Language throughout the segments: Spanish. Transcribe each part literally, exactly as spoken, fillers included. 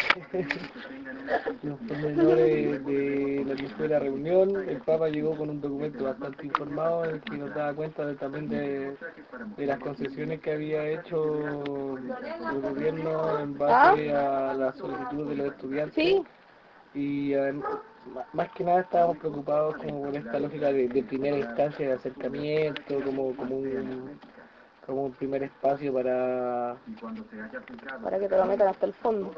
los pormenores de lo que fue la reunión. El Papa llegó con un documento bastante informado en el que nos daba cuenta de, también de, de las concesiones que había hecho el gobierno en ¿Ah? base a la solicitud de los estudiantes. Sí. Y adem- ma- más que nada estábamos preocupados como por esta lógica de, de primera instancia de acercamiento, como, como un como un primer espacio para Para que te lo metan hasta el fondo.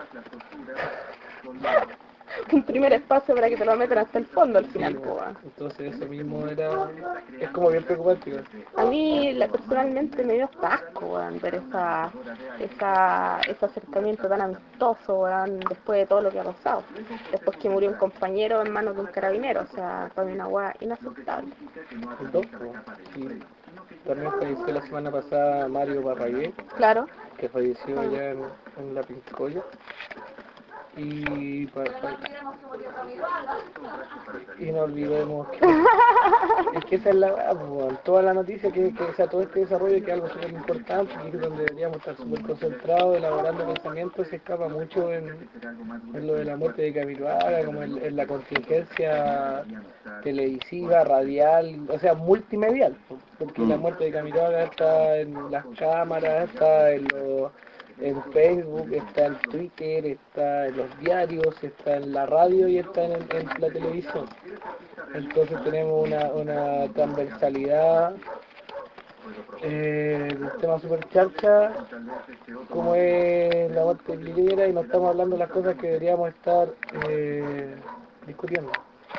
Un primer espacio para que te lo metan hasta el fondo al sí, final, bueno, pues. Bueno. entonces eso mismo era es como bien preocupante, igual. A mí la- personalmente me dio hasta asco, weón, ver esa, esa, ese acercamiento tan amistoso, weón, después de todo lo que ha pasado. Después que murió un compañero en manos de un carabinero, o sea, fue una weá inaceptable. Dos, po, sí. También falleció la semana pasada Mario Parragué, Claro. que falleció Bueno. allá en, en La Pincoya. Y, pa, pa, y no olvidemos que es que esa es la verdad, pues, toda la noticia que, que o sea, todo este desarrollo que es algo súper importante, que es donde deberíamos estar súper concentrados, elaborando pensamientos, se escapa mucho en, en lo de la muerte de Camiroaga, como en, en la contingencia televisiva, radial, o sea, multimedial, pues, porque la muerte de Camiroaga está en las cámaras, está en los en Facebook, está en Twitter, está en los diarios, está en la radio y está en, en la televisión. Entonces tenemos una, una transversalidad eh, del tema super charcha, como es la muerte de Piñera, y no estamos hablando de las cosas que deberíamos estar eh, discutiendo.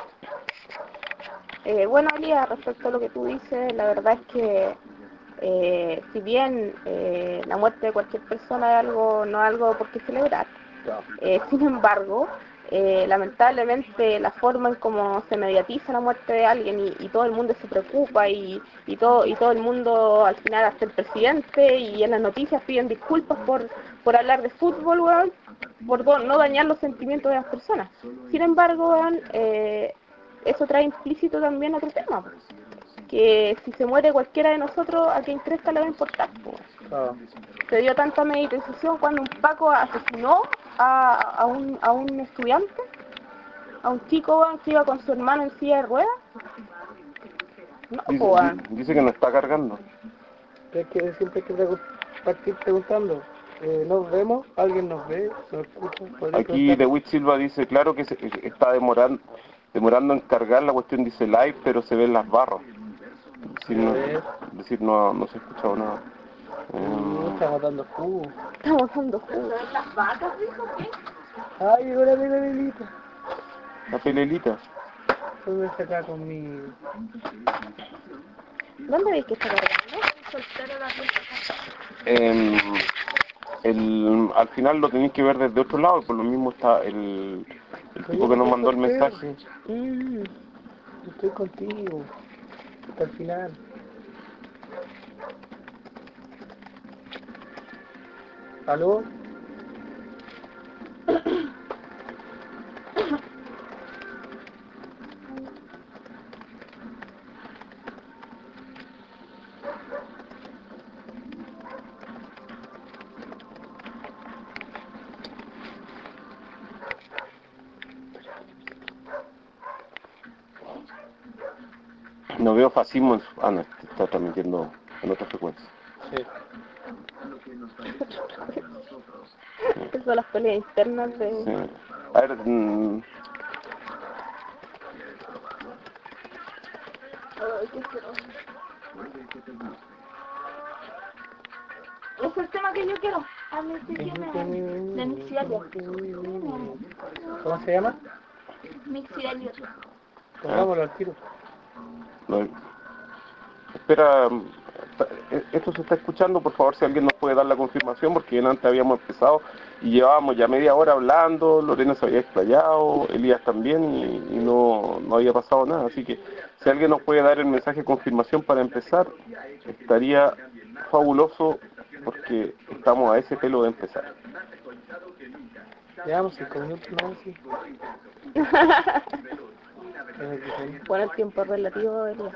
Eh, bueno, Elia, respecto a lo que tú dices, la verdad es que eh, si bien eh, la muerte de cualquier persona es algo, no es algo por qué celebrar, eh, sin embargo, eh, lamentablemente la forma en cómo se mediatiza la muerte de alguien y, y todo el mundo se preocupa y, y, todo, y todo el mundo, al final hasta el presidente y en las noticias piden disculpas por, por hablar de fútbol, weón, por no dañar los sentimientos de las personas. Sin embargo, weón, eh, eso trae implícito también otro tema, pues, que si se muere cualquiera de nosotros, a quien crezca le va a importar. Pues. Ah, Se dio tanta meditación cuando un Paco asesinó a, a, un, a un estudiante, a un chico, weón, que iba con su hermano en silla de ruedas. No, Dice, pues, di- dice que no está cargando. es que siempre hay que pregu- partir preguntando, eh, ¿nos vemos? ¿Alguien nos ve? ¿Se nos escucha? ¿Podría Aquí preguntar? Dewit Silva dice, claro que se, está demorando, demorando en cargar la cuestión, dice live, pero se ven las barras. Decir, A no, ver, decir, no, no se ha escuchado nada. uh, Eh, estamos dando jugo. estamos dando jugo. Ay, llegó la pelelita. la pelelita. Voy a sacar con mi... ¿Dónde veis que está cargando? Eh, el, al final lo tenéis que ver desde otro lado, y por lo mismo está el, el Pero yo tipo que no nos soy mandó el soltero. mensaje. Mm. Yo estoy contigo. Hasta el final. ¿Aló? No veo fascismo en su... Ah, no, está transmitiendo en otra frecuencia. Sí. Esas son las peleas internas de... Sí. A ver, mm, Ay, qué asqueroso. Es el tema que yo quiero. Anestesia de mixidalia. ¿Cómo se llama? Mixidalia. Pongámoslo al tiro. no, espera, mm, eh, esto se está escuchando, por favor, si alguien nos puede dar la confirmación, porque bien antes habíamos empezado y llevábamos ya media hora hablando, Lorena se había explayado, Elías también, y, y no, no había pasado nada, así que si alguien nos puede dar el mensaje de confirmación para empezar, estaría fabuloso, porque estamos a ese pelo de empezar. Llevamos cinco minutos, ¿no? Sí. Bueno, el tiempo relativo, Elías.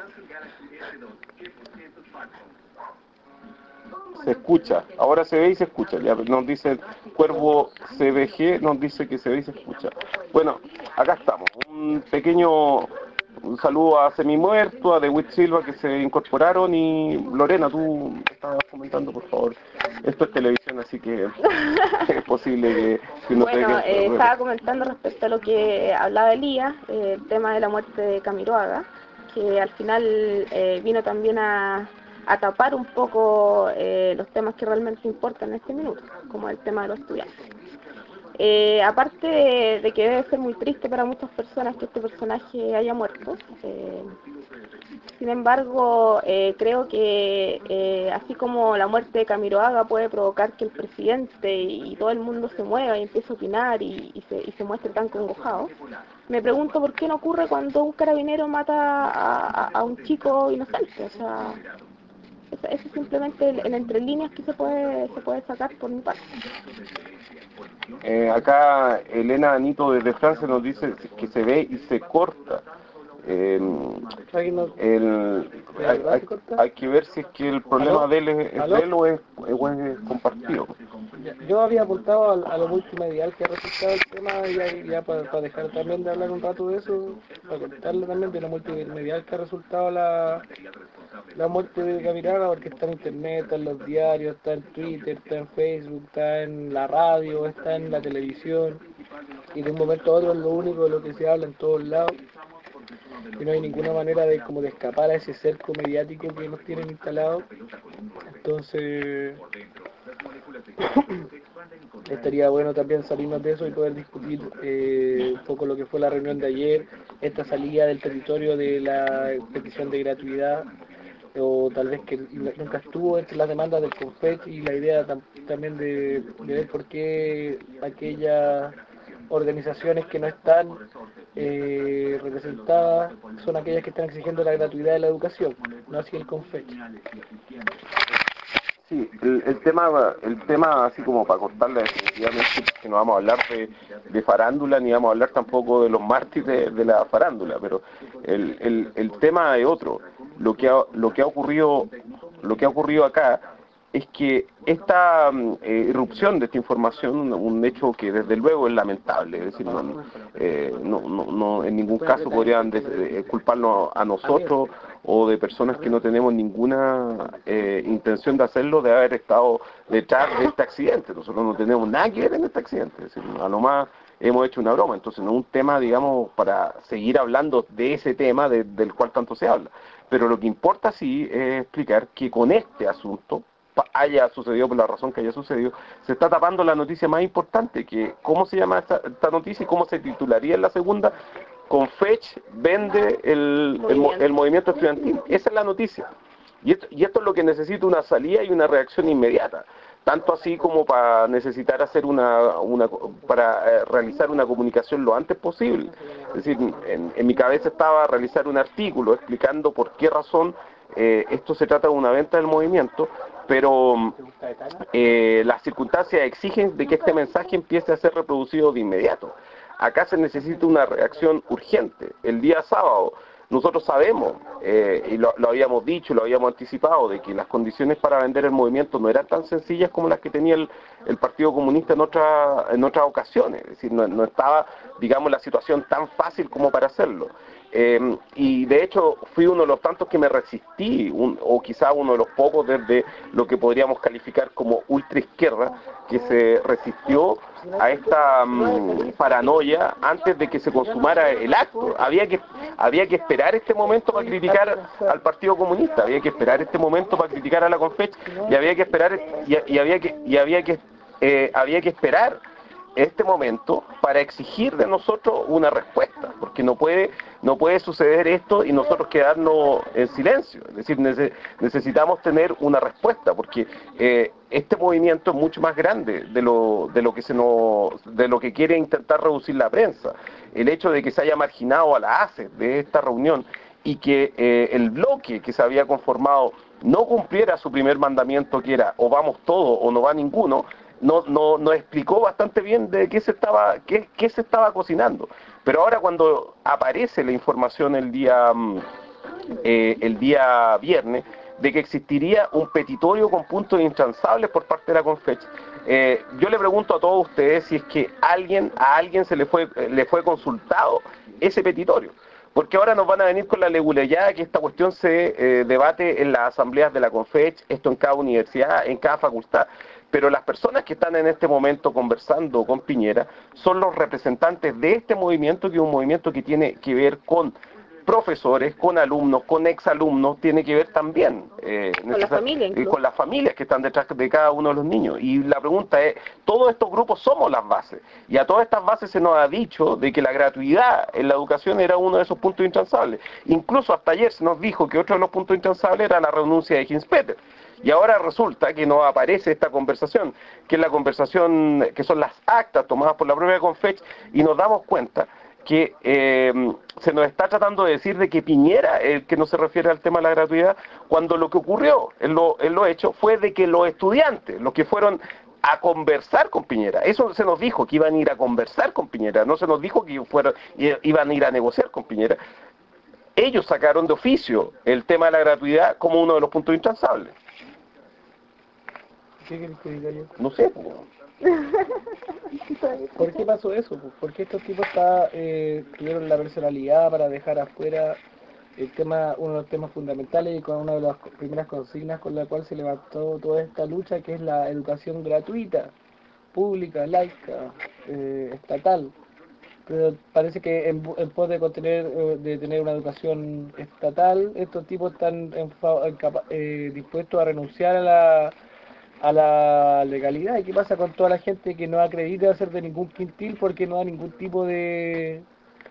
Se escucha, ahora se ve y se escucha, ya nos dicen Cuervo C B G nos dice que se ve y se escucha. Bueno, acá estamos. Un pequeño un saludo a Semimuerto, a DeWitt Silva que se incorporaron y Lorena, tú estabas comentando, por favor. Esto es televisión, así que es posible que, que no Bueno, te eh, estaba comentando respecto a lo que hablaba Elías, eh, el tema de la muerte de Camiroaga, que al final eh, vino también a, a tapar un poco eh, los temas que realmente importan en este minuto, como el tema de los estudiantes. Eh, aparte de, de que debe ser muy triste para muchas personas que este personaje haya muerto, eh, sin embargo, eh, creo que eh, así como la muerte de Camiroaga puede provocar que el presidente y todo el mundo se mueva y empiece a opinar y, y, se, y se muestre tan congojado, me pregunto por qué no ocurre cuando un carabinero mata a, a, a un chico inocente. O sea, eso, eso es simplemente el, el entre líneas que se puede, se puede sacar por mi parte. Eh, acá Elena Anito desde Francia nos dice que se ve y se corta. Eh, el, hay, hay, hay que ver si es que el problema ¿Aló? de él es, es ¿Aló? de él o es, o es compartido. Yo había apuntado a, a lo multimedial que ha resultado el tema, ya, ya para, para dejar también de hablar un rato de eso, para contarle también de lo multimedial que ha resultado la, la muerte de Camiroaga, porque está en internet, está en los diarios, está en Twitter, está en Facebook, está en la radio, está en la televisión, y de un momento a otro es lo único de lo que se habla en todos lados, y no hay ninguna manera de como de escapar a ese cerco mediático que nos tienen instalado. Entonces estaría bueno también salirnos de eso y poder discutir eh, un poco lo que fue la reunión de ayer, esta salida del territorio de la petición de gratuidad, o tal vez que nunca estuvo entre las demandas del CONFET, y la idea tam también de, de ver por qué aquellas organizaciones que no están eh, representadas son aquellas que están exigiendo la gratuidad de la educación, no así el CONFET. Sí, el, el tema, el tema así como para cortarla definitivamente, que no vamos a hablar de, de farándula, ni vamos a hablar tampoco de los mártires de, de la farándula, pero el, el, el tema es otro. Lo que ha, lo que ha ocurrido, lo que ha ocurrido acá es que esta eh, irrupción de esta información, un, un hecho que desde luego es lamentable, es decir, no, eh, no, no, no en ningún caso podrían de, de, culparnos a nosotros o de personas que no tenemos ninguna eh, intención de hacerlo, de haber estado detrás de este accidente. Nosotros no tenemos nada que ver en este accidente, es decir, a lo más hemos hecho una broma, entonces no es un tema, digamos, para seguir hablando de ese tema de, del cual tanto se habla. Pero lo que importa sí es explicar que con este asunto, haya sucedido por la razón que haya sucedido, se está tapando la noticia más importante, que ¿cómo se llama esta, esta noticia y cómo se titularía en la segunda? Confech vende el, el, el movimiento estudiantil. Esa es la noticia. Y esto, y esto es lo que necesita una salida y una reacción inmediata. Tanto así como para necesitar hacer una, una para eh, realizar una comunicación lo antes posible. Es decir, en, en mi cabeza estaba realizar un artículo explicando por qué razón eh, esto se trata de una venta del movimiento, pero eh, las circunstancias exigen de que este mensaje empiece a ser reproducido de inmediato. Acá se necesita una reacción urgente. El día sábado nosotros sabemos, eh, y lo, lo habíamos dicho, lo habíamos anticipado, de que las condiciones para vender el movimiento no eran tan sencillas como las que tenía el, el Partido Comunista en, otra, en otras ocasiones. Es decir, no, no estaba, digamos, la situación tan fácil como para hacerlo. Eh, y de hecho fui uno de los tantos que me resistí, un, o quizá uno de los pocos desde lo que podríamos calificar como ultraizquierda, que se resistió a esta um, paranoia antes de que se consumara el acto. Había que, había que esperar este momento para criticar al Partido Comunista, había que esperar este momento para criticar a la Confech, y había que esperar, y, y había que, y había que, eh, había que esperar este momento para exigir de nosotros una respuesta, porque no puede no puede suceder esto y nosotros quedarnos en silencio. Es decir, nece necesitamos tener una respuesta, porque eh, este movimiento es mucho más grande de lo de lo que se nos de lo que quiere intentar reducir la prensa. El hecho de que se haya marginado a la A C E de esta reunión y que eh, el bloque que se había conformado no cumpliera su primer mandamiento, que era o vamos todos o no va ninguno, no, no, nos explicó bastante bien de qué se estaba, qué, qué se estaba cocinando. Pero ahora cuando aparece la información el día, eh, el día viernes, de que existiría un petitorio con puntos intransables por parte de la Confech, Eh, yo le pregunto a todos ustedes si es que alguien, a alguien se le fue, le fue consultado ese petitorio. Porque ahora nos van a venir con la leguleyada que esta cuestión se eh, debate en las asambleas de la CONFECH, esto en cada universidad, en cada facultad. Pero las personas que están en este momento conversando con Piñera son los representantes de este movimiento, que es un movimiento que tiene que ver con profesores, con alumnos, con exalumnos, tiene que ver también eh, con la familia, y con las familias que están detrás de cada uno de los niños. Y la pregunta es, todos estos grupos somos las bases, y a todas estas bases se nos ha dicho de que la gratuidad en la educación era uno de esos puntos intransables. Incluso hasta ayer se nos dijo que otro de los puntos intransables era la renuncia de Hinspeter. Y ahora resulta que nos aparece esta conversación, que es la conversación, que son las actas tomadas por la propia CONFECH, y nos damos cuenta que eh, se nos está tratando de decir de que Piñera, el que no se refiere al tema de la gratuidad, cuando lo que ocurrió en lo, en lo hecho fue de que los estudiantes, los que fueron a conversar con Piñera, eso se nos dijo, que iban a ir a conversar con Piñera, no se nos dijo que fueron, iban a ir a negociar con Piñera, ellos sacaron de oficio el tema de la gratuidad como uno de los puntos intransables. ¿Qué querés que diga yo? No sé, pues. ¿Por qué pasó eso? ¿Por qué estos tipos está, eh, tuvieron la personalidad para dejar afuera el tema, uno de los temas fundamentales y con una de las primeras consignas con la cual se levantó toda esta lucha, que es la educación gratuita, pública, laica, eh, estatal? Pero parece que en, en pos de, contener, eh, de tener una educación estatal, estos tipos están en, en, eh, dispuestos a renunciar a la a la legalidad. ¿Y qué pasa con toda la gente que no acredita ser de ningún quintil porque no da ningún tipo de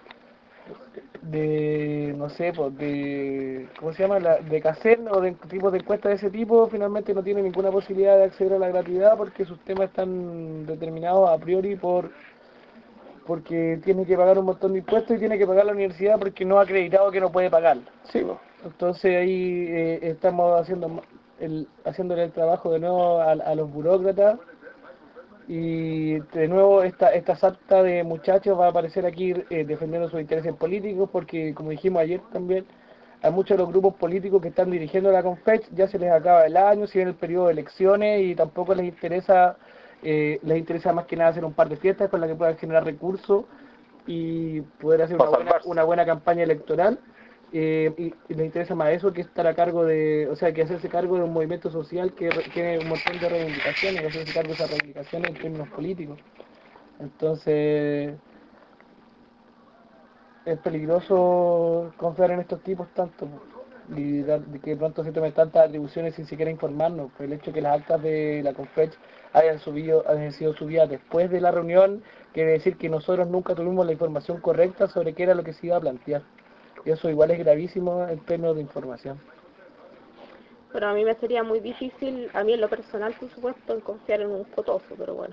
de no sé, pues de ¿cómo se llama? La, de caser o de tipos de encuestas de ese tipo? Finalmente no tiene ninguna posibilidad de acceder a la gratuidad porque sus temas están determinados a priori por porque tiene que pagar un montón de impuestos y tiene que pagar la universidad porque no ha acreditado que no puede pagar. Sí, pues. Entonces ahí eh, estamos haciendo el, haciéndole el trabajo de nuevo a, a los burócratas, y de nuevo esta, esta sarta de muchachos va a aparecer aquí eh, defendiendo sus intereses políticos, porque como dijimos ayer también, hay muchos de los grupos políticos que están dirigiendo la CONFECH, ya se les acaba el año, si viene el periodo de elecciones y tampoco les interesa, eh, les interesa más que nada hacer un par de fiestas con las que puedan generar recursos y poder hacer una buena, una buena campaña electoral. Eh, y, y les interesa más eso que estar a cargo de, o sea, que hacerse cargo de un movimiento social que re, tiene un montón de reivindicaciones, que hacerse cargo de esas reivindicaciones en términos políticos. Entonces, es peligroso confiar en estos tipos tanto y dar, de que de pronto se tomen tantas atribuciones sin siquiera informarnos. Por el hecho que las actas de la CONFECH hayan, subido, hayan sido subidas después de la reunión, quiere decir que nosotros nunca tuvimos la información correcta sobre qué era lo que se iba a plantear. Y eso igual es gravísimo en términos de información. Pero a mí me sería muy difícil, a mí en lo personal, por supuesto, en confiar en un fotógrafo, pero bueno.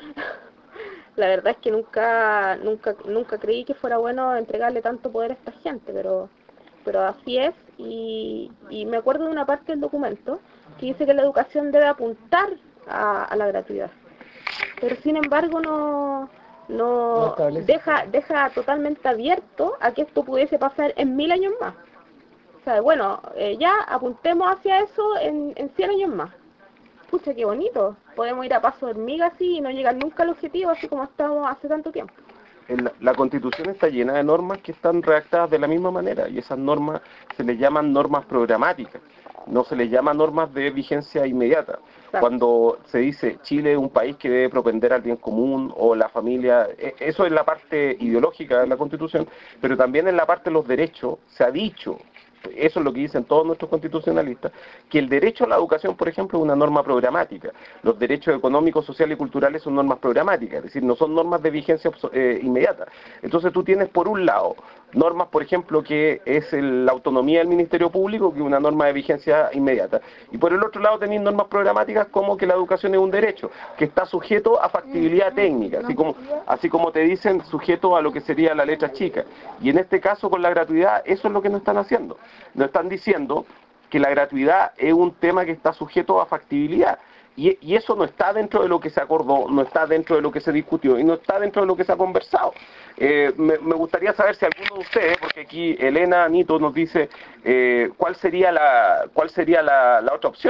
La verdad es que nunca nunca nunca creí que fuera bueno entregarle tanto poder a esta gente, pero pero así es. Y, y me acuerdo de una parte del documento que dice que la educación debe apuntar a, a la gratuidad. Pero sin embargo no... no deja deja totalmente abierto a que esto pudiese pasar en mil años más. O sea, bueno, eh, ya apuntemos hacia eso en, en cien años más. Pucha, qué bonito. Podemos ir a paso de hormiga así y no llegar nunca al objetivo, así como estamos hace tanto tiempo. La, la Constitución está llena de normas que están redactadas de la misma manera, y esas normas se les llaman normas programáticas, no se les llama normas de vigencia inmediata. Cuando se dice Chile es un país que debe propender al bien común o la familia, eso es la parte ideológica de la Constitución, pero también en la parte de los derechos se ha dicho, eso es lo que dicen todos nuestros constitucionalistas, que el derecho a la educación, por ejemplo, es una norma programática. Los derechos económicos, sociales y culturales son normas programáticas, es decir, no son normas de vigencia eh, inmediata. Entonces tú tienes por un lado normas, por ejemplo, que es el, la autonomía del Ministerio Público, que es una norma de vigencia inmediata. Y por el otro lado tenéis normas programáticas como que la educación es un derecho, que está sujeto a factibilidad técnica, así como, así como te dicen, sujeto a lo que sería la letra chica. Y en este caso, con la gratuidad, eso es lo que nos están haciendo. Nos están diciendo que la gratuidad es un tema que está sujeto a factibilidad. Y, y eso no está dentro de lo que se acordó, no está dentro de lo que se discutió y no está dentro de lo que se ha conversado. Eh, me, me gustaría saber si alguno de ustedes, porque aquí Elena Nito nos dice eh, cuál sería la cuál sería la, la otra opción.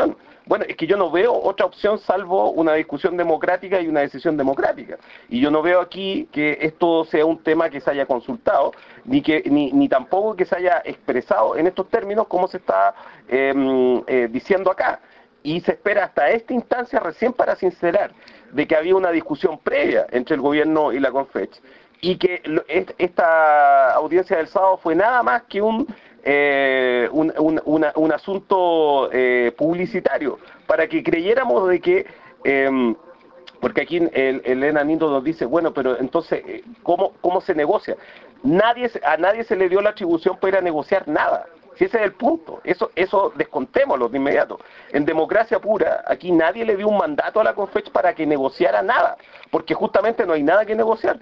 Bueno, es que yo no veo otra opción salvo una discusión democrática y una decisión democrática. Y yo no veo aquí que esto sea un tema que se haya consultado, ni que ni, ni tampoco que se haya expresado en estos términos como se está eh, eh, diciendo acá. Y se espera hasta esta instancia recién para sincerar de que había una discusión previa entre el gobierno y la Confech, y que esta audiencia del sábado fue nada más que un eh, un, un, una, un asunto eh, publicitario, para que creyéramos de que, eh, porque aquí el, el enanito nos dice, bueno, pero entonces, ¿cómo, cómo se negocia? Nadie, a nadie se le dio la atribución para ir a negociar nada. Si ese es el punto, eso, eso descontémoslo de inmediato. En democracia pura, aquí nadie le dio un mandato a la Confech para que negociara nada, porque justamente no hay nada que negociar.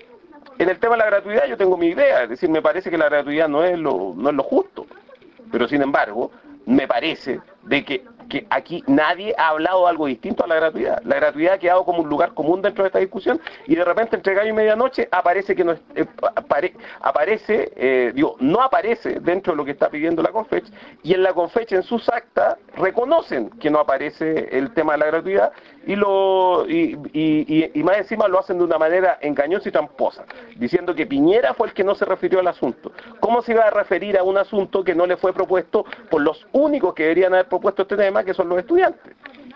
En el tema de la gratuidad yo tengo mi idea, es decir, me parece que la gratuidad no es lo, no es lo justo, pero sin embargo, me parece de que, que aquí nadie ha hablado algo distinto a la gratuidad. La gratuidad ha quedado como un lugar común dentro de esta discusión y de repente entre gallo y medianoche aparece que no es, eh, apare, aparece, eh, digo, no aparece dentro de lo que está pidiendo la Confech, y en la Confech en sus actas reconocen que no aparece el tema de la gratuidad y lo y, y, y, y más encima lo hacen de una manera engañosa y tramposa, diciendo que Piñera fue el que no se refirió al asunto. ¿Cómo se iba a referir a un asunto que no le fue propuesto por los únicos que deberían haber propuesto este tema, que son los estudiantes?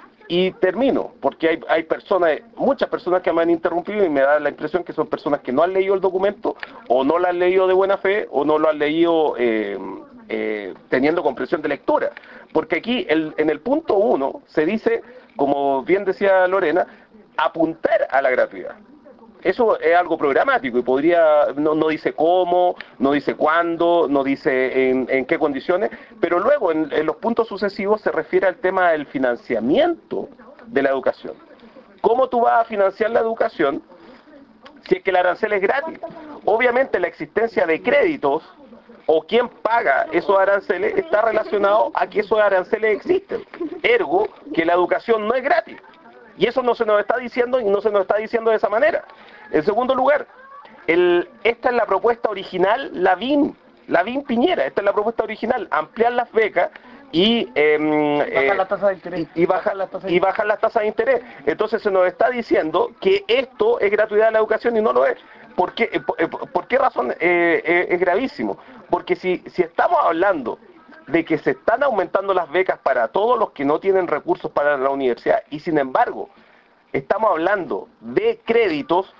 Y termino, porque hay, hay personas, muchas personas que me han interrumpido y me da la impresión que son personas que no han leído el documento, o no lo han leído de buena fe, o no lo han leído eh, eh, teniendo comprensión de lectura. Porque aquí, el, en el punto uno, se dice, como bien decía Lorena, apuntar a la gratuidad. Eso es algo programático y podría, no, no dice cómo, no dice cuándo, no dice en, en qué condiciones, pero luego en, en los puntos sucesivos se refiere al tema del financiamiento de la educación. ¿Cómo tú vas a financiar la educación si es que el arancel es gratis? Obviamente la existencia de créditos o quién paga esos aranceles está relacionado a que esos aranceles existen. Ergo, que la educación no es gratis. Y eso no se nos está diciendo y no se nos está diciendo de esa manera. En segundo lugar, el, esta es la propuesta original, Lavín, Lavín Piñera, esta es la propuesta original, ampliar las becas y, eh, bajar eh, la tasa de interés. Y, y, bajar, las tasas de... y bajar las tasas de interés. Entonces se nos está diciendo que esto es gratuidad de la educación y no lo es. ¿Por qué, por, por qué razón eh, eh, es gravísimo? Porque si, si estamos hablando de que se están aumentando las becas para todos los que no tienen recursos para la universidad y sin embargo estamos hablando de créditos,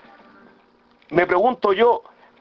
me pregunto yo,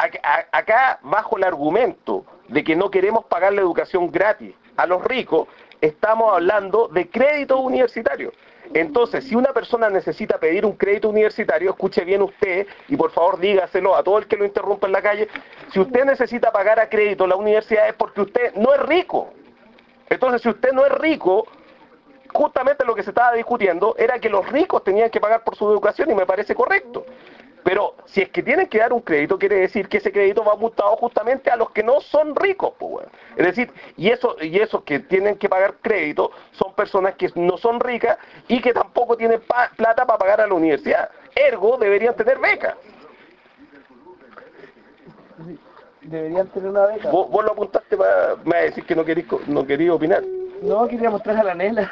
acá bajo el argumento de que no queremos pagar la educación gratis a los ricos, estamos hablando de créditos universitarios. Entonces, si una persona necesita pedir un crédito universitario, escuche bien usted, y por favor dígaselo a todo el que lo interrumpa en la calle, si usted necesita pagar a crédito la universidad es porque usted no es rico. Entonces, si usted no es rico, justamente lo que se estaba discutiendo era que los ricos tenían que pagar por su educación y me parece correcto. Pero si es que tienen que dar un crédito, quiere decir que ese crédito va apuntado justamente a los que no son ricos, pues, bueno. Es decir, y eso, y esos que tienen que pagar crédito son personas que no son ricas y que tampoco tienen pa plata para pagar a la universidad. Ergo, deberían tener becas. Deberían tener una beca. ¿Vos, vos lo apuntaste para me vas a decir que no querís, no querís opinar? No, quería mostrar a la Nela.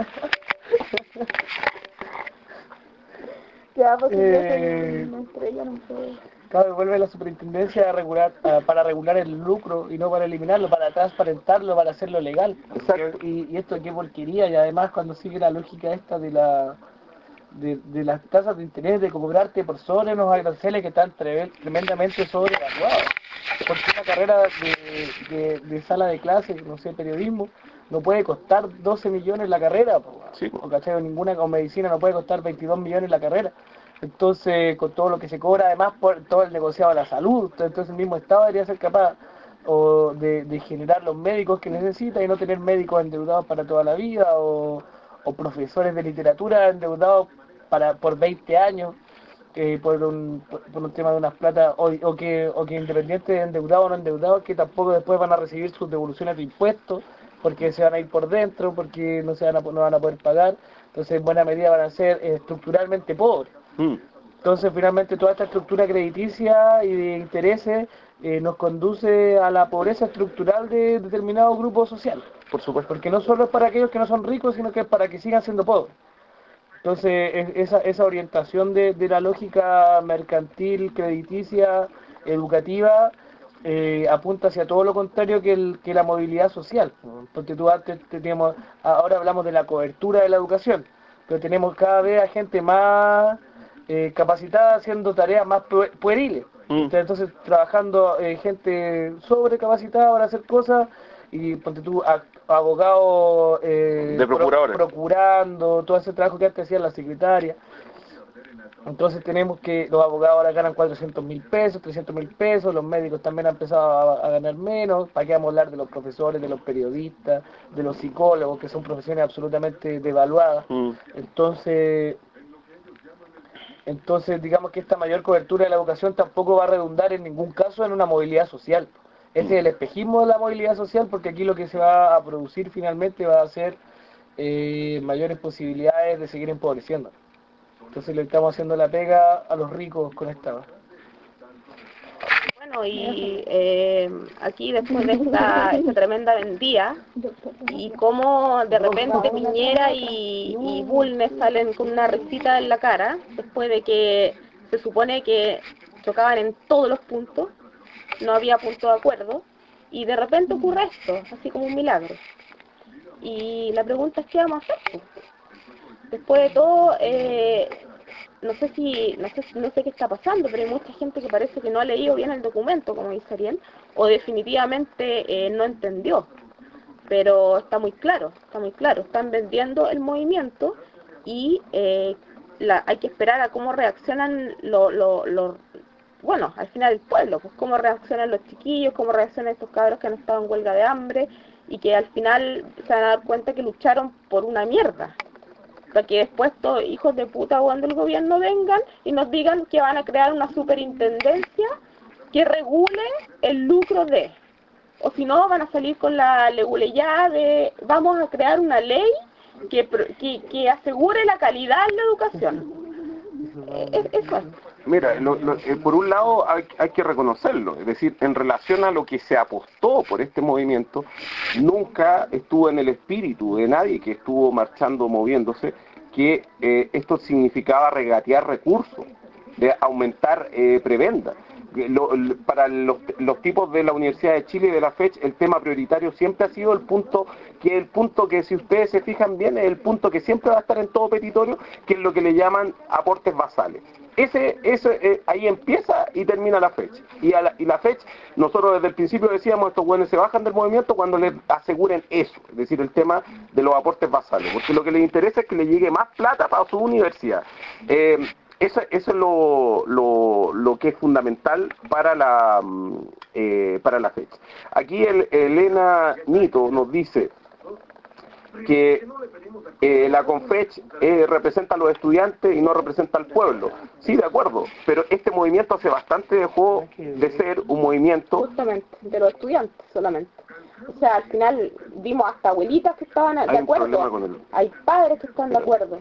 Ya, porque Eh, yo soy una estrella, no sé. Claro, vuelve la superintendencia a regular, a- para regular el lucro y no para eliminarlo, para transparentarlo, para hacerlo legal. Exacto. Y, y esto qué porquería, y además cuando sigue la lógica esta de la de, de las tasas de interés, de cobrarte por sobre unos aranceles que están tre- tremendamente sobrevaluados. Porque una carrera de, de, de sala de clase, no sé, periodismo, no puede costar doce millones la carrera, po, Sí, po. o, ¿cachai? O ninguna con medicina no puede costar veintidós millones la carrera. Entonces, con todo lo que se cobra, además, por todo el negociado de la salud, entonces el mismo Estado debería ser capaz o de, de generar los médicos que necesita y no tener médicos endeudados para toda la vida, o, o profesores de literatura endeudados para por veinte años, eh, por, un, por, por un tema de unas plata, o, o que o que independientes endeudados o no endeudados, que tampoco después van a recibir sus devoluciones de impuestos, porque se van a ir por dentro, porque no se van a, no van a poder pagar, entonces en buena medida van a ser eh, estructuralmente pobres. Mm. Entonces, finalmente, toda esta estructura crediticia y de intereses eh, nos conduce a la pobreza estructural de determinado grupo social. Por supuesto. Porque no solo es para aquellos que no son ricos, sino que es para que sigan siendo pobres. Entonces, es, esa, esa orientación de, de la lógica mercantil, crediticia, educativa, eh, apunta hacia todo lo contrario que, el, que la movilidad social. Porque tú antes teníamos, ahora hablamos de la cobertura de la educación, pero tenemos cada vez a gente más eh, capacitada haciendo tareas más pueriles. Mm. Entonces, trabajando eh, gente sobrecapacitada para hacer cosas, y ponte tú, a, abogados eh, De procuradores. pro, procurando, todo ese trabajo que antes hacían las secretarias. Entonces tenemos que los abogados ahora ganan cuatrocientos mil pesos, trescientos mil pesos, los médicos también han empezado a, a ganar menos. ¿Para qué vamos a hablar de los profesores, de los periodistas, de los psicólogos, que son profesiones absolutamente devaluadas? Mm. Entonces, entonces digamos que esta mayor cobertura de la educación tampoco va a redundar en ningún caso en una movilidad social. Ese es el espejismo de la movilidad social, porque aquí lo que se va a producir finalmente va a ser eh, mayores posibilidades de seguir empobreciendo. Entonces le estamos haciendo la pega a los ricos con esta. Bueno, y eh, aquí después de esta, esta tremenda vendida, y cómo de repente Piñera y, y Bulnes salen con una risita en la cara, después de que se supone que chocaban en todos los puntos, no había punto de acuerdo, y de repente ocurre esto, así como un milagro. Y la pregunta es, ¿qué vamos a hacer? Después de todo, eh, no sé si, no sé, no sé qué está pasando, pero hay mucha gente que parece que no ha leído bien el documento, como dice Ariel, o definitivamente eh, no entendió. Pero está muy claro, está muy claro, están vendiendo el movimiento y eh, la, hay que esperar a cómo reaccionan los, lo, lo, bueno, al final el pueblo, pues cómo reaccionan los chiquillos, cómo reaccionan estos cabros que han estado en huelga de hambre y que al final se van a dar cuenta que lucharon por una mierda. Para que después estos hijos de puta cuando el gobierno vengan y nos digan que van a crear una superintendencia que regule el lucro de... O si no, van a salir con la leguleyada de vamos a crear una ley que, que, que asegure la calidad en la educación. Es, es eso. Mira, lo, lo, eh, por un lado hay, hay que reconocerlo, es decir, en relación a lo que se apostó por este movimiento, nunca estuvo en el espíritu de nadie que estuvo marchando, moviéndose, que eh, esto significaba regatear recursos, de aumentar eh, prebenda. Lo, lo, para los, los tipos de la Universidad de Chile y de la FECH, el tema prioritario siempre ha sido el punto, que el punto que si ustedes se fijan bien, es el punto que siempre va a estar en todo petitorio, que es lo que le llaman aportes basales. Ese, ese eh, ahí empieza y termina la FECH. Y, a la, y la FECH, nosotros desde el principio decíamos, estos buenos se bajan del movimiento cuando les aseguren eso, es decir, el tema de los aportes basales, porque lo que les interesa es que le llegue más plata para su universidad. Eh, Eso, eso es lo, lo, lo que es fundamental para la, eh, para la fecha. Aquí el, Elena Nito nos dice que eh, la CONFECH eh, representa a los estudiantes y no representa al pueblo. Sí, de acuerdo, pero este movimiento hace bastante dejó de ser un movimiento... Justamente, de los estudiantes solamente. O sea, al final vimos hasta abuelitas que estaban de Hay un acuerdo, problema con el... hay padres que están de acuerdo.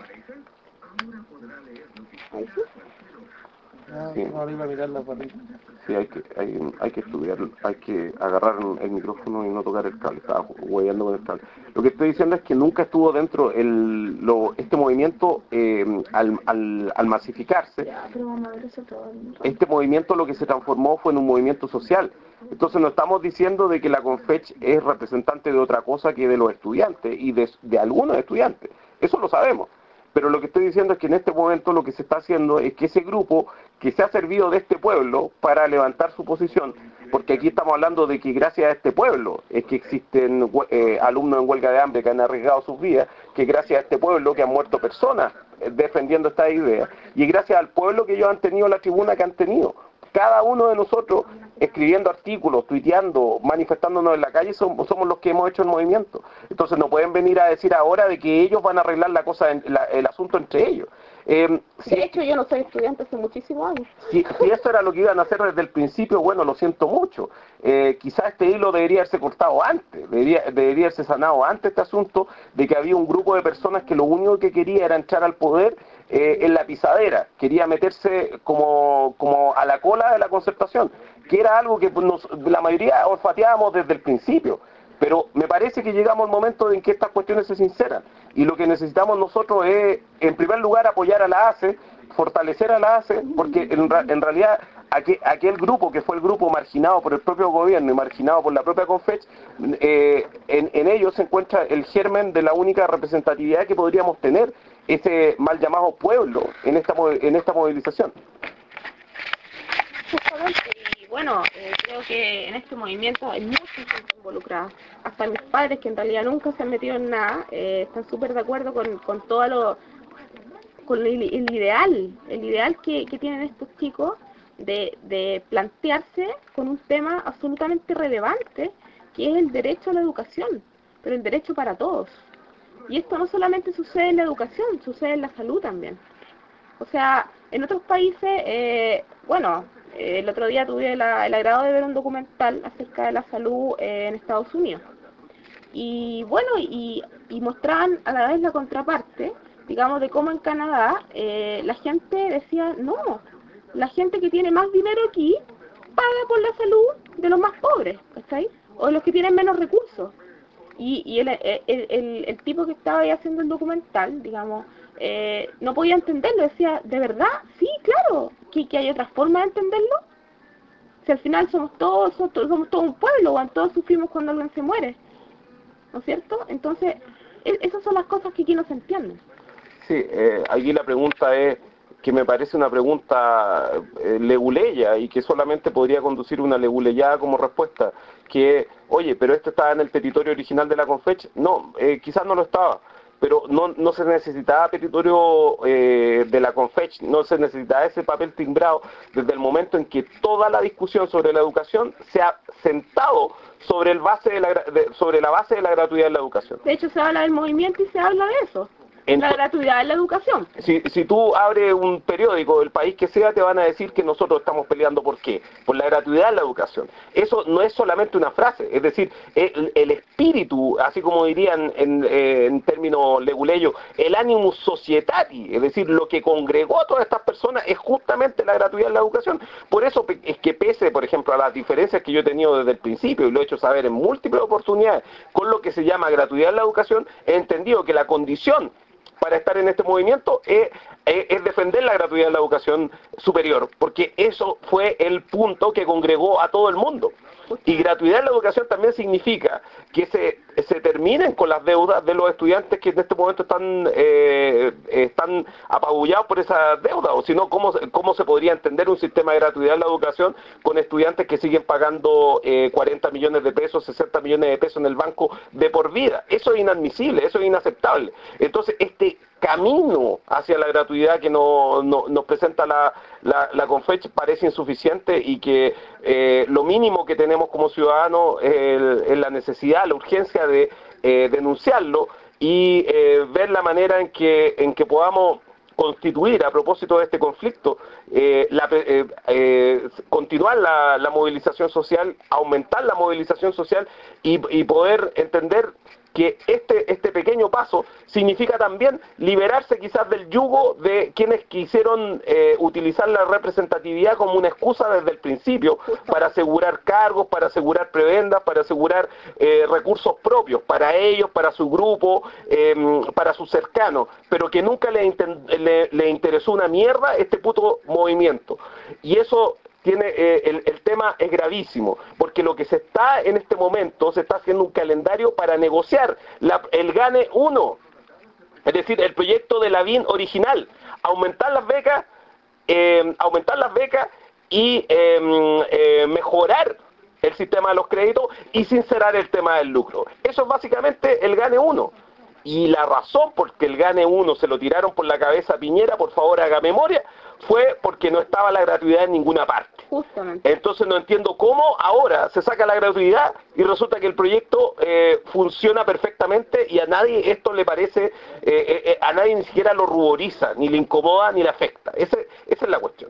Ahí sí. Ah, Sí. no, arriba mirar la parrilla. Sí, hay que, hay, hay que estudiar, hay que agarrar el micrófono y no tocar el cable, estaba hueveando con el cable. Lo que estoy diciendo es que nunca estuvo dentro el, lo, este movimiento eh, al, al, al masificarse. Este movimiento lo que se transformó fue en un movimiento social. Entonces no estamos diciendo de que la CONFECH es representante de otra cosa que de los estudiantes y de, de algunos estudiantes. Eso lo sabemos. Pero lo que estoy diciendo es que en este momento lo que se está haciendo es que ese grupo que se ha servido de este pueblo para levantar su posición, porque aquí estamos hablando de que gracias a este pueblo es que existen eh, alumnos en huelga de hambre que han arriesgado sus vidas, que gracias a este pueblo que han muerto personas eh, defendiendo esta idea, y gracias al pueblo que ellos han tenido la tribuna que han tenido. Cada uno de nosotros, escribiendo artículos, tuiteando, manifestándonos en la calle, somos, somos los que hemos hecho el movimiento. Entonces no pueden venir a decir ahora de que ellos van a arreglar la cosa, la, el asunto entre ellos. Eh, si, de hecho, yo no soy estudiante hace muchísimos años. Si, si eso era lo que iban a hacer desde el principio, bueno, lo siento mucho. Eh, quizás este hilo debería haberse cortado antes, debería, debería haberse sanado antes este asunto de que había un grupo de personas que lo único que quería era entrar al poder eh, en la pisadera, quería meterse como, como a la cola de la concertación, que era algo que nos, la mayoría olfateábamos desde el principio. Pero me parece que llegamos al momento en que estas cuestiones se sinceran. Y lo que necesitamos nosotros es, en primer lugar, apoyar a la A C E, fortalecer a la A C E, porque en, en realidad aquel, aquel grupo que fue el grupo marginado por el propio gobierno y marginado por la propia Confech, eh, en, en ellos se encuentra el germen de la única representatividad que podríamos tener, ese mal llamado pueblo, en esta, en esta movilización. Justamente, y bueno, eh, creo que en este movimiento hay mucha gente involucrada. Hasta mis padres, que en realidad nunca se han metido en nada, eh, están súper de acuerdo con, con todo lo, con el, el ideal, el ideal que, que tienen estos chicos de, de plantearse con un tema absolutamente relevante, que es el derecho a la educación, pero el derecho para todos. Y esto no solamente sucede en la educación, sucede en la salud también. O sea, en otros países, eh, bueno, eh, el otro día tuve la, el agrado de ver un documental acerca de la salud eh, en Estados Unidos. Y bueno, y, y mostraban a la vez la contraparte, digamos, de cómo en Canadá eh, la gente decía, no, la gente que tiene más dinero aquí paga por la salud de los más pobres, ¿cachai? O de los que tienen menos recursos. Y, y el, el, el, el tipo que estaba ahí haciendo el documental, digamos, eh, no podía entenderlo, decía, ¿de verdad? Sí, claro, que, que hay otra forma de entenderlo. Si al final somos todos, somos, somos todo un pueblo, o todos sufrimos cuando alguien se muere, ¿no es cierto? Entonces, es, esas son las cosas que aquí no se entienden. Sí, eh, aquí la pregunta es, que me parece una pregunta eh, leguleya y que solamente podría conducir una leguleyada como respuesta, que, oye, pero esto estaba en el petitorio original de la Confech. No, eh, quizás no lo estaba, pero no, no se necesitaba petitorio eh, de la Confech, no se necesitaba ese papel timbrado desde el momento en que toda la discusión sobre la educación se ha sentado sobre, el base de la, de, sobre la base de la gratuidad de la educación. De hecho, se habla del movimiento y se habla de eso. La gratuidad de la educación. Si, si tú abres un periódico del país que sea, te van a decir que nosotros estamos peleando ¿por qué? Por la gratuidad de la educación. Eso no es solamente una frase, es decir, el, el espíritu, así como dirían en, en términos leguleyos, el animus societati, es decir, lo que congregó a todas estas personas es justamente la gratuidad de la educación. Por eso es que pese, por ejemplo, a las diferencias que yo he tenido desde el principio, y lo he hecho saber en múltiples oportunidades, con lo que se llama gratuidad de la educación, he entendido que la condición para estar en este movimiento es, es, es defender la gratuidad de la educación superior, porque eso fue el punto que congregó a todo el mundo. Y gratuidad en la educación también significa que se, se terminen con las deudas de los estudiantes que en este momento están, eh, están apabullados por esas deudas, o si no, ¿cómo, ¿cómo se podría entender un sistema de gratuidad en la educación con estudiantes que siguen pagando eh, cuarenta millones de pesos, sesenta millones de pesos en el banco de por vida? Eso es inadmisible, eso es inaceptable. Entonces, este camino hacia la gratuidad que no, no, nos presenta la, la, la Confech parece insuficiente y que eh, lo mínimo que tenemos como ciudadanos es, es la necesidad, la urgencia de eh, denunciarlo y eh, ver la manera en que, en que podamos constituir a propósito de este conflicto, eh, la, eh, eh, continuar la, la movilización social, aumentar la movilización social y, y poder entender que este, este pequeño paso significa también liberarse quizás del yugo de quienes quisieron eh, utilizar la representatividad como una excusa desde el principio para asegurar cargos, para asegurar prebendas, para asegurar eh, recursos propios para ellos, para su grupo, eh, para sus cercanos, pero que nunca le, le, le interesó una mierda este puto movimiento. Y eso tiene eh, el, el tema es gravísimo, porque lo que se está en este momento, se está haciendo un calendario para negociar la, el GANE uno, es decir, el proyecto de Lavín original, aumentar las becas, eh, aumentar las becas y eh, eh, mejorar el sistema de los créditos y sincerar el tema del lucro. Eso es básicamente el GANE uno. Y la razón por que el GANE uno se lo tiraron por la cabeza a Piñera, por favor haga memoria, fue porque no estaba la gratuidad en ninguna parte. Justamente. Entonces no entiendo cómo ahora se saca la gratuidad y resulta que el proyecto eh, funciona perfectamente y a nadie esto le parece, eh, eh, a nadie ni siquiera lo ruboriza, ni le incomoda, ni le afecta. Ese, esa es la cuestión.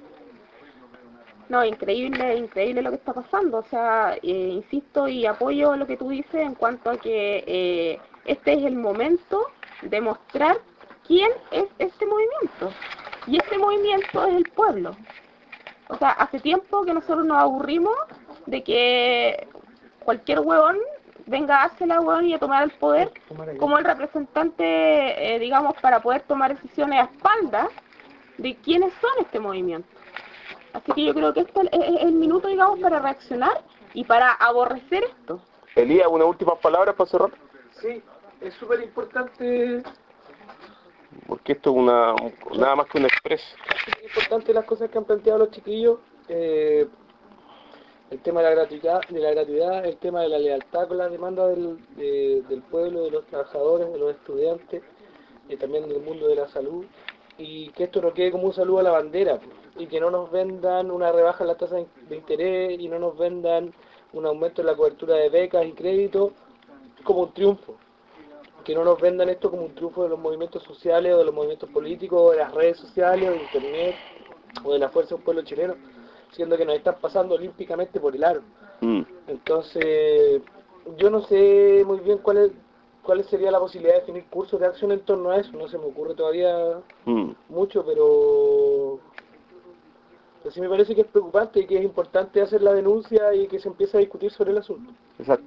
No, increíble, increíble lo que está pasando. O sea, eh, insisto y apoyo lo que tú dices en cuanto a que eh, este es el momento de mostrar quién es este movimiento. Y este movimiento es el pueblo. O sea, hace tiempo que nosotros nos aburrimos de que cualquier huevón venga a hacer la huevón y a tomar el poder como el representante, eh, digamos, para poder tomar decisiones a espaldas de quiénes son este movimiento. Así que yo creo que este es el minuto, digamos, para reaccionar y para aborrecer esto. Elías, ¿unas últimas palabras para cerrar? Sí, es súper importante, Porque esto es una, nada más que un expreso. es importante las cosas que han planteado los chiquillos, eh, el tema de la gratuidad, de la gratuidad, el tema de la lealtad con la demanda del, de- del pueblo, de los trabajadores, de los estudiantes, y también del mundo de la salud, y que esto no quede como un saludo a la bandera, pues, y que no nos vendan una rebaja en las tasas de de interés y no nos vendan un aumento en la cobertura de becas y créditos como un triunfo. Que no nos vendan esto como un triunfo de los movimientos sociales o de los movimientos políticos, o de las redes sociales, o de internet, o de la fuerza del pueblo chileno, siendo que nos están pasando olímpicamente por el aro. Mm. Entonces, yo no sé muy bien cuál es, cuál sería la posibilidad de definir cursos de acción en torno a eso, no se me ocurre todavía Mm. mucho, pero, pero sí me parece que es preocupante y que es importante hacer la denuncia y que se empiece a discutir sobre el asunto. Exacto.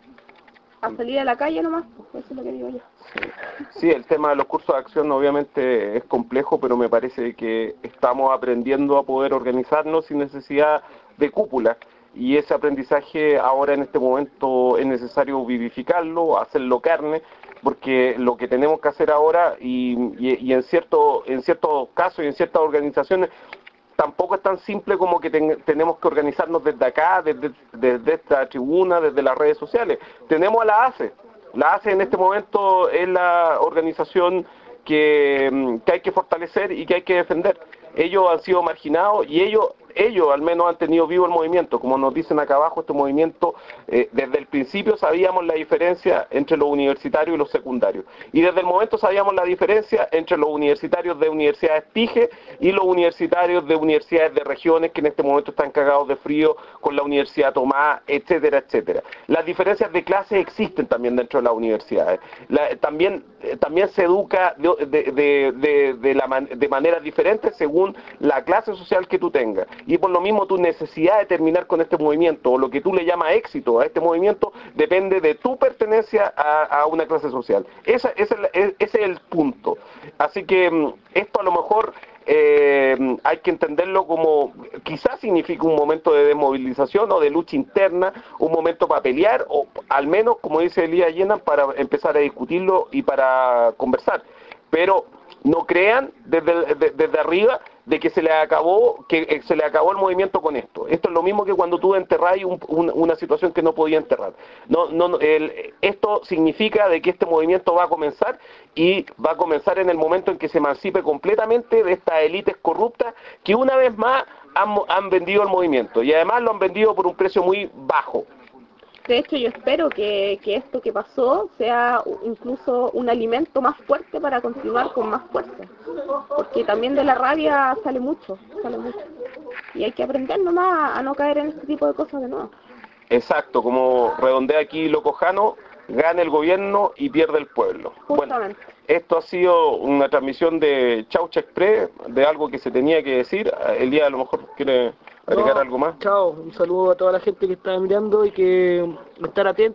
A salir a la calle nomás, pues eso es lo que digo yo. Sí, el tema de los cursos de acción obviamente es complejo, pero me parece que estamos aprendiendo a poder organizarnos sin necesidad de cúpula. Y ese aprendizaje ahora en este momento es necesario vivificarlo, hacerlo carne, porque lo que tenemos que hacer ahora, y, y, y en, cierto, en ciertos casos y en ciertas organizaciones, tampoco es tan simple como que ten, tenemos que organizarnos desde acá, desde, desde esta tribuna, desde las redes sociales. Tenemos a la A C E. La A C E en este momento es la organización que, que hay que fortalecer y que hay que defender. Ellos han sido marginados y ellos, ellos al menos han tenido vivo el movimiento. Como nos dicen acá abajo, este movimiento, eh, desde el principio sabíamos la diferencia entre los universitarios y los secundarios. Y desde el momento sabíamos la diferencia entre los universitarios de universidades P I G E y los universitarios de universidades de regiones que en este momento están cagados de frío con la Universidad Tomás, etcétera, etcétera. Las diferencias de clases existen también dentro de las universidades. La, también, eh, también se educa de, de, de, de, de, la man, de maneras diferentes según la clase social que tú tengas. Y por lo mismo tu necesidad de terminar con este movimiento, o lo que tú le llamas éxito a este movimiento, depende de tu pertenencia a, a una clase social. Esa, esa, ese es el punto. Así que esto a lo mejor eh, hay que entenderlo como quizás significa un momento de desmovilización o de lucha interna, un momento para pelear, o al menos, como dice Elías Llena, para empezar a discutirlo y para conversar. Pero no crean desde, de, desde arriba de que se le acabó que se le acabó el movimiento con esto. Esto es lo mismo que cuando tú enterrás un, un, una situación que no podía enterrar. No, no, el, esto significa de que este movimiento va a comenzar y va a comenzar en el momento en que se emancipe completamente de estas élites corruptas que una vez más han, han vendido el movimiento y además lo han vendido por un precio muy bajo. De hecho, yo espero que, que esto que pasó sea incluso un alimento más fuerte para continuar con más fuerza. Porque también de la rabia sale mucho, sale mucho. Y hay que aprender nomás a no caer en este tipo de cosas de nuevo. Exacto, como redondea aquí Locojano, gana el gobierno y pierde el pueblo. Justamente. Bueno, esto ha sido una transmisión de Chaucha Express, de algo que se tenía que decir. Elías a lo mejor quiere agregar No, algo más. Chao, un saludo a toda la gente que está mirando y que estar atento.